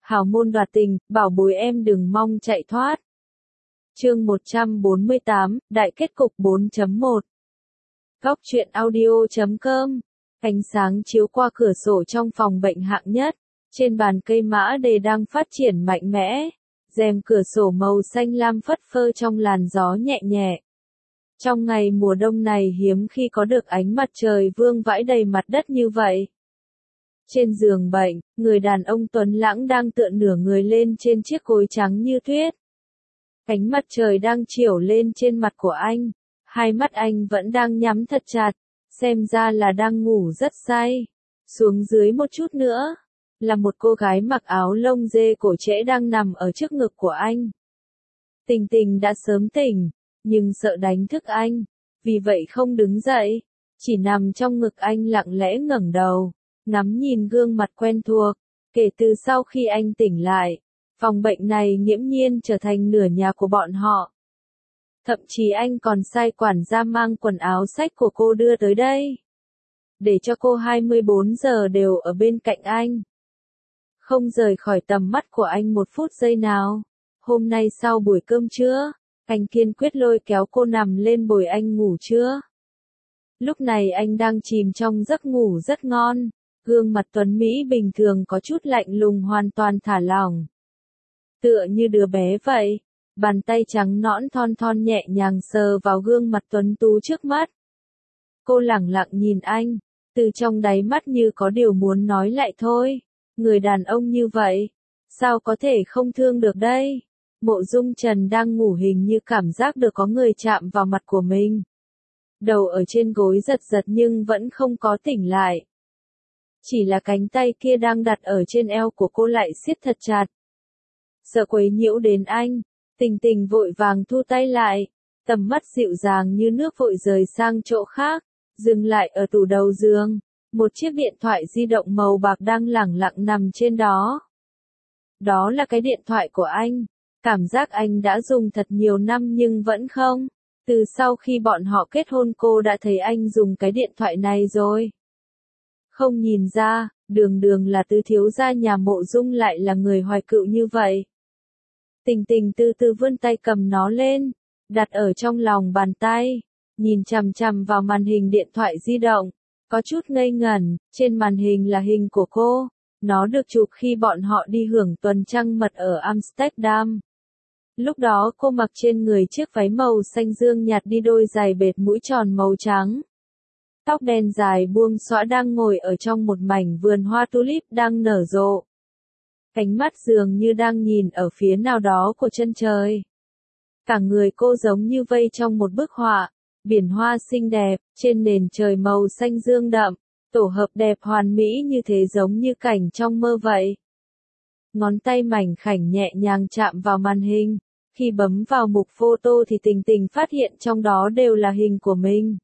Hào môn đoạt tình, bảo bối em đừng mong chạy thoát. Chương 148, Đại kết cục 4.1. Góc truyện audio.com. Ánh sáng chiếu qua cửa sổ trong phòng bệnh hạng nhất, trên bàn cây mã đề đang phát triển mạnh mẽ, rèm cửa sổ màu xanh lam phất phơ trong làn gió nhẹ nhẹ. Trong ngày mùa đông này hiếm khi có được ánh mặt trời vương vãi đầy mặt đất như vậy. Trên giường bệnh, người đàn ông tuấn lãng đang tựa nửa người lên trên chiếc gối trắng như tuyết. Ánh mặt trời đang chiếu lên trên mặt của anh, hai mắt anh vẫn đang nhắm thật chặt, xem ra là đang ngủ rất say. Xuống dưới một chút nữa, là một cô gái mặc áo lông dê cổ trễ đang nằm ở trước ngực của anh. Tình Tình đã sớm tỉnh, nhưng sợ đánh thức anh, vì vậy không đứng dậy, chỉ nằm trong ngực anh lặng lẽ ngẩng đầu, ngắm nhìn gương mặt quen thuộc. Kể từ sau khi anh tỉnh lại, phòng bệnh này nghiễm nhiên trở thành nửa nhà của bọn họ. Thậm chí anh còn sai quản gia mang quần áo sách của cô đưa tới đây, để cho cô 24 giờ đều ở bên cạnh anh, không rời khỏi tầm mắt của anh một phút giây nào. Hôm nay sau buổi cơm trưa, anh kiên quyết lôi kéo cô nằm lên bồi anh ngủ trưa. Lúc này anh đang chìm trong giấc ngủ rất ngon, gương mặt tuấn Mỹ bình thường có chút lạnh lùng hoàn toàn thả lỏng. Tựa như đứa bé vậy, bàn tay trắng nõn thon thon nhẹ nhàng sờ vào gương mặt tuấn tú trước mắt. Cô lẳng lặng nhìn anh, từ trong đáy mắt như có điều muốn nói lại thôi. Người đàn ông như vậy, sao có thể không thương được đây? Mộ Dung Trần đang ngủ hình như cảm giác được có người chạm vào mặt của mình. Đầu ở trên gối giật giật nhưng vẫn không có tỉnh lại. Chỉ là cánh tay kia đang đặt ở trên eo của cô lại siết thật chặt. Sợ quấy nhiễu đến anh, Tình Tình vội vàng thu tay lại, tầm mắt dịu dàng như nước vội rời sang chỗ khác, dừng lại ở tủ đầu giường. Một chiếc điện thoại di động màu bạc đang lẳng lặng nằm trên đó. Đó là cái điện thoại của anh. Cảm giác anh đã dùng thật nhiều năm nhưng vẫn không. Từ sau khi bọn họ kết hôn cô đã thấy anh dùng cái điện thoại này rồi. Không nhìn ra, đường đường là tứ thiếu gia nhà Mộ Dung lại là người hoài cựu như vậy. Tình Tình từ từ vươn tay cầm nó lên, đặt ở trong lòng bàn tay, nhìn chằm chằm vào màn hình điện thoại di động. Có chút ngây ngẩn, trên màn hình là hình của cô, nó được chụp khi bọn họ đi hưởng tuần trăng mật ở Amsterdam. Lúc đó cô mặc trên người chiếc váy màu xanh dương nhạt đi đôi giày bệt mũi tròn màu trắng. Tóc đen dài buông xõa đang ngồi ở trong một mảnh vườn hoa tulip đang nở rộ. Cánh mắt dường như đang nhìn ở phía nào đó của chân trời. Cả người cô giống như vây trong một bức họa. Biển hoa xinh đẹp, trên nền trời màu xanh dương đậm, tổ hợp đẹp hoàn mỹ như thế giống như cảnh trong mơ vậy. Ngón tay mảnh khảnh nhẹ nhàng chạm vào màn hình, khi bấm vào mục photo thì Tình Tình phát hiện trong đó đều là hình của mình.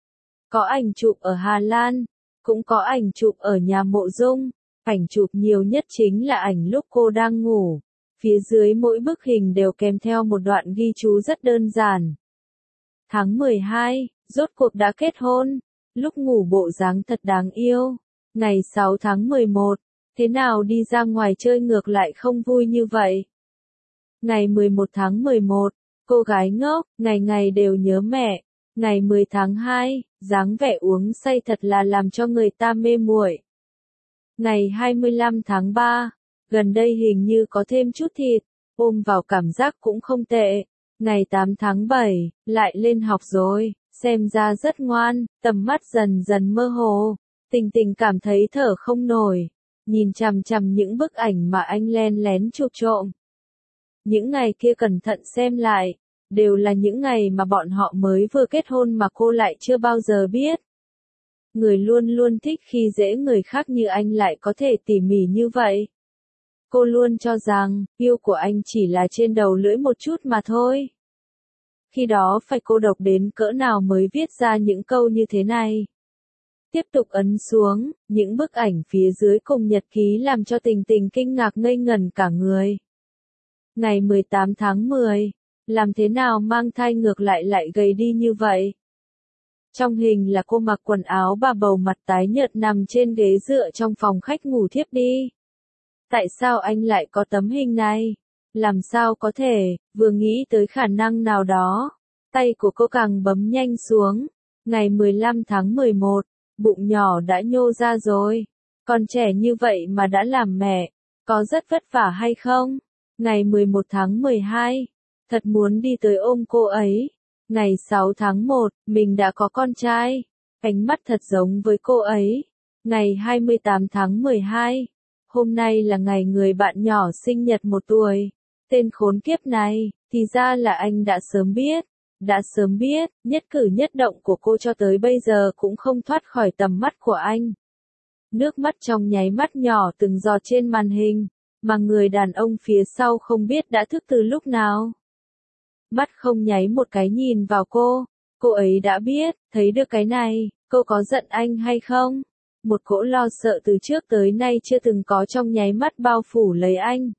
Có ảnh chụp ở Hà Lan, cũng có ảnh chụp ở nhà Mộ Dung, ảnh chụp nhiều nhất chính là ảnh lúc cô đang ngủ. Phía dưới mỗi bức hình đều kèm theo một đoạn ghi chú rất đơn giản. Tháng 12, rốt cuộc đã kết hôn, lúc ngủ bộ dáng thật đáng yêu. Ngày 6 tháng 11, thế nào đi ra ngoài chơi ngược lại không vui như vậy. Ngày 11 tháng 11, cô gái ngốc, ngày ngày đều nhớ mẹ. Ngày 10 tháng 2, dáng vẻ uống say thật là làm cho người ta mê muội. Ngày 25 tháng 3, gần đây hình như có thêm chút thịt, ôm vào cảm giác cũng không tệ. Ngày 8 tháng 7, lại lên học rồi, xem ra rất ngoan, tầm mắt dần dần mơ hồ. Tình Tình cảm thấy thở không nổi, nhìn chằm chằm những bức ảnh mà anh len lén chụp trộm. Những ngày kia cẩn thận xem lại, đều là những ngày mà bọn họ mới vừa kết hôn mà cô lại chưa bao giờ biết. Người luôn luôn thích khi dễ người khác như anh lại có thể tỉ mỉ như vậy. Cô luôn cho rằng, yêu của anh chỉ là trên đầu lưỡi một chút mà thôi. Khi đó phải cô độc đến cỡ nào mới viết ra những câu như thế này. Tiếp tục ấn xuống, những bức ảnh phía dưới cùng nhật ký làm cho Tình Tình kinh ngạc ngây ngẩn cả người. Ngày 18 tháng 10, làm thế nào mang thai ngược lại gầy đi như vậy? Trong hình là cô mặc quần áo bà bầu mặt tái nhợt nằm trên ghế dựa trong phòng khách ngủ thiếp đi. Tại sao anh lại có tấm hình này? Làm sao có thể, vừa nghĩ tới khả năng nào đó. Tay của cô càng bấm nhanh xuống. Ngày 15 tháng 11, bụng nhỏ đã nhô ra rồi. Còn trẻ như vậy mà đã làm mẹ, có rất vất vả hay không? Ngày 11 tháng 12, thật muốn đi tới ôm cô ấy. Ngày 6 tháng 1, mình đã có con trai. Ánh mắt thật giống với cô ấy. Ngày 28 tháng 12, hôm nay là ngày người bạn nhỏ sinh nhật 1 tuổi. Tên khốn kiếp này, thì ra là anh đã sớm biết. Đã sớm biết, nhất cử nhất động của cô cho tới bây giờ cũng không thoát khỏi tầm mắt của anh. Nước mắt trong nháy mắt nhỏ từng giọt trên màn hình, mà người đàn ông phía sau không biết đã thức từ lúc nào. Mắt không nháy một cái nhìn vào cô ấy đã biết, thấy được cái này, cô có giận anh hay không? Một cỗ lo sợ từ trước tới nay chưa từng có trong nháy mắt bao phủ lấy anh.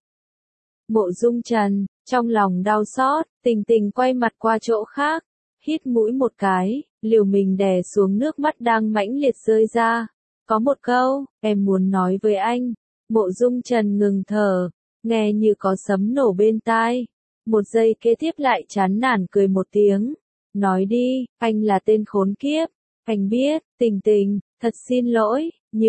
Mộ Dung Trần, trong lòng đau xót, Tình Tình quay mặt qua chỗ khác, hít mũi một cái, liều mình đè xuống nước mắt đang mãnh liệt rơi ra. Có một câu, em muốn nói với anh. Mộ Dung Trần ngừng thở, nghe như có sấm nổ bên tai. Một giây kế tiếp lại chán nản cười một tiếng. Nói đi, anh là tên khốn kiếp. Anh biết, Tình Tình, thật xin lỗi,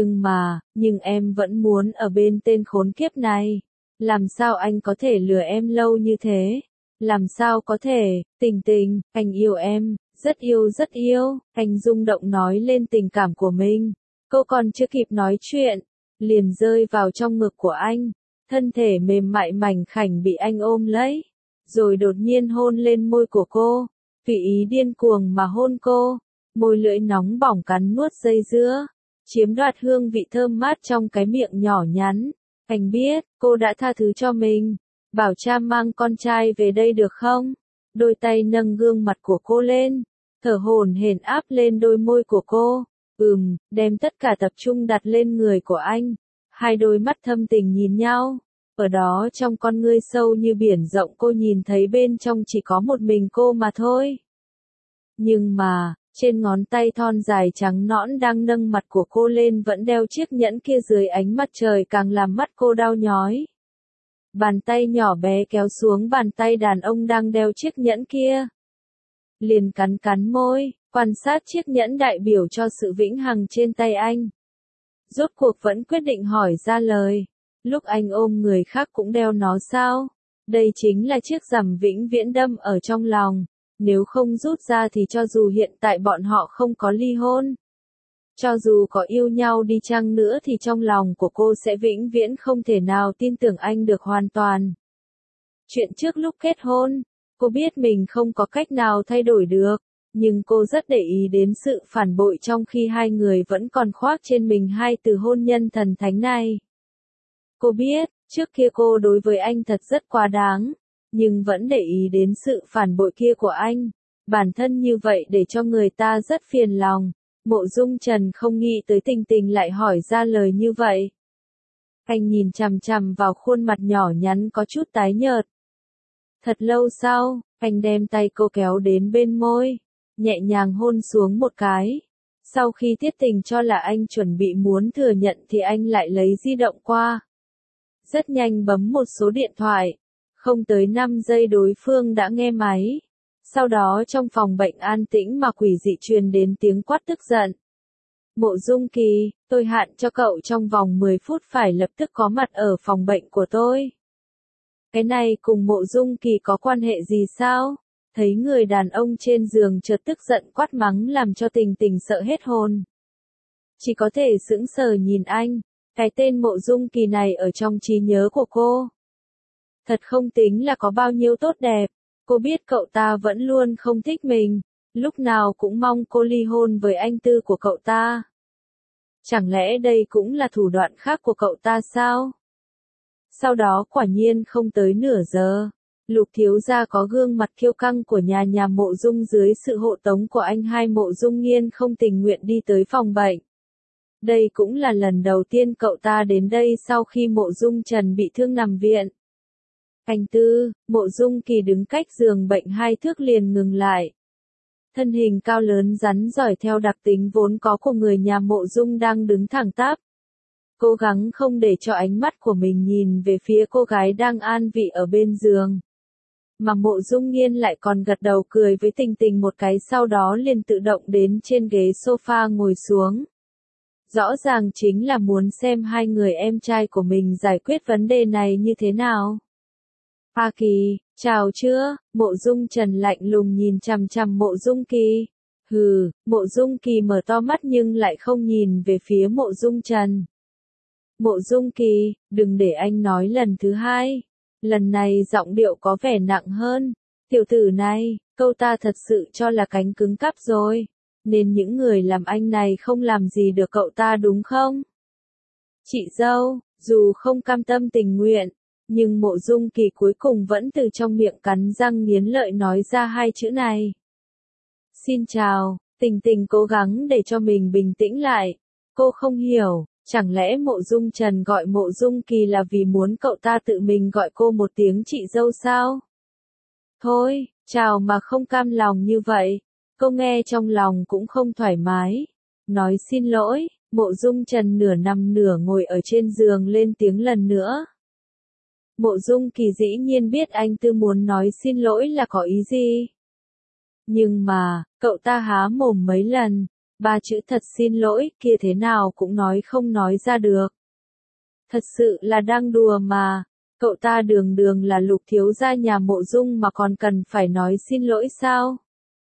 nhưng em vẫn muốn ở bên tên khốn kiếp này. Làm sao anh có thể lừa em lâu như thế? Làm sao có thể, Tình Tình, anh yêu em, rất yêu. Anh rung động nói lên tình cảm của mình. Cô còn chưa kịp nói chuyện, liền rơi vào trong ngực của anh. Thân thể mềm mại mảnh khảnh bị anh ôm lấy, rồi đột nhiên hôn lên môi của cô. Tùy ý điên cuồng mà hôn cô, môi lưỡi nóng bỏng cắn nuốt dây dưa, chiếm đoạt hương vị thơm mát trong cái miệng nhỏ nhắn. Anh biết, cô đã tha thứ cho mình. Bảo cha mang con trai về đây được không? Đôi tay nâng gương mặt của cô lên, thở hổn hển áp lên đôi môi của cô. Đem tất cả tập trung đặt lên người của anh. Hai đôi mắt thâm tình nhìn nhau. Ở đó trong con ngươi sâu như biển rộng cô nhìn thấy bên trong chỉ có một mình cô mà thôi. Nhưng mà, trên ngón tay thon dài trắng nõn đang nâng mặt của cô lên vẫn đeo chiếc nhẫn kia dưới ánh mặt trời càng làm mắt cô đau nhói. Bàn tay nhỏ bé kéo xuống bàn tay đàn ông đang đeo chiếc nhẫn kia. Liền cắn môi, quan sát chiếc nhẫn đại biểu cho sự vĩnh hằng trên tay anh. Rốt cuộc vẫn quyết định hỏi ra lời. Lúc anh ôm người khác cũng đeo nó sao? Đây chính là chiếc rằm vĩnh viễn đâm ở trong lòng. Nếu không rút ra thì cho dù hiện tại bọn họ không có ly hôn, cho dù có yêu nhau đi chăng nữa thì trong lòng của cô sẽ vĩnh viễn không thể nào tin tưởng anh được hoàn toàn. Chuyện trước lúc kết hôn, cô biết mình không có cách nào thay đổi được, nhưng cô rất để ý đến sự phản bội trong khi hai người vẫn còn khoác trên mình hai từ hôn nhân thần thánh này. Cô biết, trước kia cô đối với anh thật rất quá đáng, nhưng vẫn để ý đến sự phản bội kia của anh. Bản thân như vậy để cho người ta rất phiền lòng. Mộ Dung Trần không nghĩ tới Tình Tình lại hỏi ra lời như vậy. Anh nhìn chằm chằm vào khuôn mặt nhỏ nhắn có chút tái nhợt. Thật lâu sau, anh đem tay cô kéo đến bên môi, nhẹ nhàng hôn xuống một cái. Sau khi Tiết Tình cho là anh chuẩn bị muốn thừa nhận thì anh lại lấy di động qua. Rất nhanh bấm một số điện thoại. Không tới 5 giây đối phương đã nghe máy. Sau đó trong phòng bệnh an tĩnh mà quỷ dị truyền đến tiếng quát tức giận. Mộ Dung Kỳ, tôi hạn cho cậu trong vòng 10 phút phải lập tức có mặt ở phòng bệnh của tôi. Cái này cùng Mộ Dung Kỳ có quan hệ gì sao? Thấy người đàn ông trên giường chợt tức giận quát mắng làm cho Tình Tình sợ hết hồn. Chỉ có thể sững sờ nhìn anh, cái tên Mộ Dung Kỳ này ở trong trí nhớ của cô. Thật không tính là có bao nhiêu tốt đẹp. Cô biết cậu ta vẫn luôn không thích mình, lúc nào cũng mong cô ly hôn với anh tư của cậu ta. Chẳng lẽ đây cũng là thủ đoạn khác của cậu ta sao? Sau đó quả nhiên không tới nửa giờ, Lục thiếu gia có gương mặt kiêu căng của nhà Mộ Dung dưới sự hộ tống của anh hai Mộ Dung Nghiên không tình nguyện đi tới phòng bệnh. Đây cũng là lần đầu tiên cậu ta đến đây sau khi Mộ Dung Trần bị thương nằm viện. Anh tư, Mộ Dung Kỳ đứng cách giường bệnh 2 thước liền ngừng lại. Thân hình cao lớn rắn giỏi theo đặc tính vốn có của người nhà Mộ Dung đang đứng thẳng tắp. cố gắng không để cho ánh mắt của mình nhìn về phía cô gái đang an vị ở bên giường. Mà Mộ Dung Nghiên lại còn gật đầu cười với Tình Tình một cái, sau đó liền tự động đến trên ghế sofa ngồi xuống. Rõ ràng chính là muốn xem hai người em trai của mình giải quyết vấn đề này như thế nào. A Kỳ, chào chưa? Mộ Dung Trần lạnh lùng nhìn chằm chằm Mộ Dung Kỳ. Hừ, Mộ Dung Kỳ mở to mắt nhưng lại không nhìn về phía Mộ Dung Trần. Mộ Dung Kỳ, đừng để anh nói lần thứ hai. Lần này giọng điệu có vẻ nặng hơn. Tiểu tử này, câu ta thật sự cho là cánh cứng cắp rồi. Nên những người làm anh này không làm gì được cậu ta đúng không? Chị dâu, dù không cam tâm tình nguyện, nhưng Mộ Dung Kỳ cuối cùng vẫn từ trong miệng cắn răng nghiến lợi nói ra hai chữ này. Xin chào, Tình Tình cố gắng để cho mình bình tĩnh lại. Cô không hiểu, chẳng lẽ Mộ Dung Trần gọi Mộ Dung Kỳ là vì muốn cậu ta tự mình gọi cô một tiếng chị dâu sao? Thôi, chào mà không cam lòng như vậy. Cô nghe trong lòng cũng không thoải mái. Nói xin lỗi, Mộ Dung Trần nửa nằm nửa ngồi ở trên giường lên tiếng lần nữa. Mộ Dung Kỳ dĩ nhiên biết anh Tư muốn nói xin lỗi là có ý gì. Nhưng mà, cậu ta há mồm mấy lần, ba chữ thật xin lỗi kia thế nào cũng nói không nói ra được. Thật sự là đang đùa mà, cậu ta đường đường là Lục thiếu gia nhà Mộ Dung mà còn cần phải nói xin lỗi sao?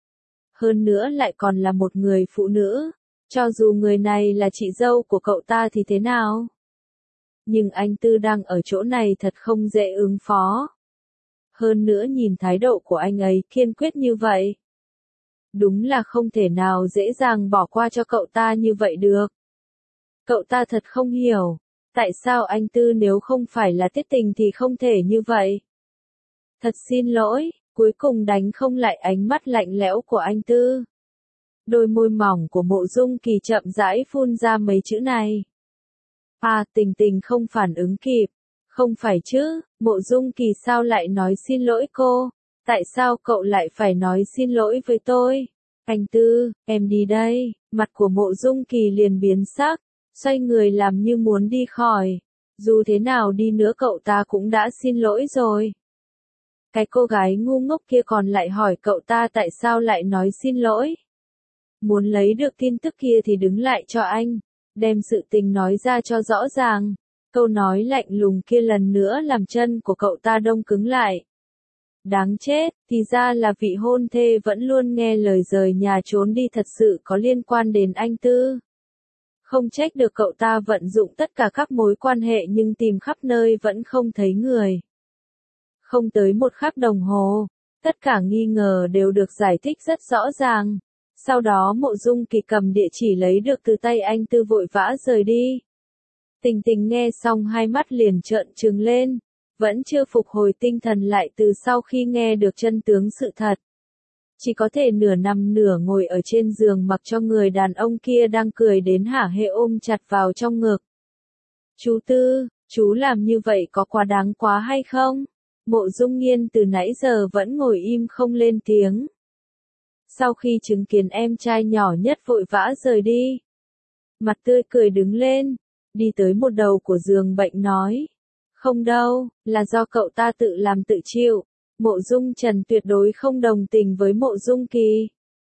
Hơn nữa lại còn là một người phụ nữ, cho dù người này là chị dâu của cậu ta thì thế nào? Nhưng anh Tư đang ở chỗ này thật không dễ ứng phó. Hơn nữa nhìn thái độ của anh ấy kiên quyết như vậy. Đúng là không thể nào dễ dàng bỏ qua cho cậu ta như vậy được. Cậu ta thật không hiểu, tại sao anh Tư nếu không phải là Tiết Tình thì không thể như vậy. Thật xin lỗi, cuối cùng đánh không lại ánh mắt lạnh lẽo của anh Tư. Đôi môi mỏng của Mộ Dung Kỳ chậm rãi phun ra mấy chữ này. À, Tình Tình không phản ứng kịp. Không phải chứ, Mộ Dung Kỳ sao lại nói xin lỗi cô? Tại sao cậu lại phải nói xin lỗi với tôi? Anh Tư, em đi đây. Mặt của Mộ Dung Kỳ liền biến sắc, xoay người làm như muốn đi khỏi. Dù thế nào đi nữa cậu ta cũng đã xin lỗi rồi. Cái cô gái ngu ngốc kia còn lại hỏi cậu ta tại sao lại nói xin lỗi. Muốn lấy được tin tức kia thì đứng lại cho anh, đem sự tình nói ra cho rõ ràng. Câu nói lạnh lùng kia lần nữa làm chân của cậu ta đông cứng lại. Đáng chết, thì ra là vị hôn thê vẫn luôn nghe lời rời nhà trốn đi thật sự có liên quan đến anh Tư. Không trách được cậu ta vận dụng tất cả các mối quan hệ nhưng tìm khắp nơi vẫn không thấy người. Không tới một khắc đồng hồ, tất cả nghi ngờ đều được giải thích rất rõ ràng. Sau đó Mộ Dung Kỳ cầm địa chỉ lấy được từ tay anh Tư vội vã rời đi. Tình Tình nghe xong hai mắt liền trợn trừng lên, vẫn chưa phục hồi tinh thần lại từ sau khi nghe được chân tướng sự thật. Chỉ có thể nửa nằm nửa ngồi ở trên giường mặc cho người đàn ông kia đang cười đến hả hê ôm chặt vào trong ngực. Chú Tư, chú làm như vậy có quá đáng quá hay không? Mộ Dung Nghiên từ nãy giờ vẫn ngồi im không lên tiếng. Sau khi chứng kiến em trai nhỏ nhất vội vã rời đi, mặt tươi cười đứng lên, đi tới một đầu của giường bệnh nói. Không đâu, là do cậu ta tự làm tự chịu. Mộ Dung Trần tuyệt đối không đồng tình với Mộ Dung Kỳ.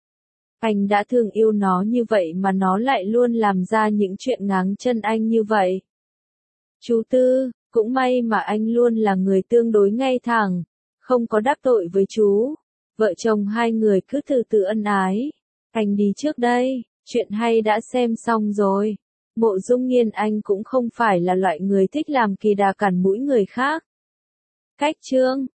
Anh đã thương yêu nó như vậy mà nó lại luôn làm ra những chuyện ngáng chân anh như vậy. Chú Tư, cũng may mà anh luôn là người tương đối ngay thẳng, không có đắc tội với chú. Vợ chồng hai người cứ từ từ ân ái. Anh đi trước đây, chuyện hay đã xem xong rồi. Mộ Dung Nghiên anh cũng không phải là loại người thích làm kỳ đà cản mũi người khác. Cách chương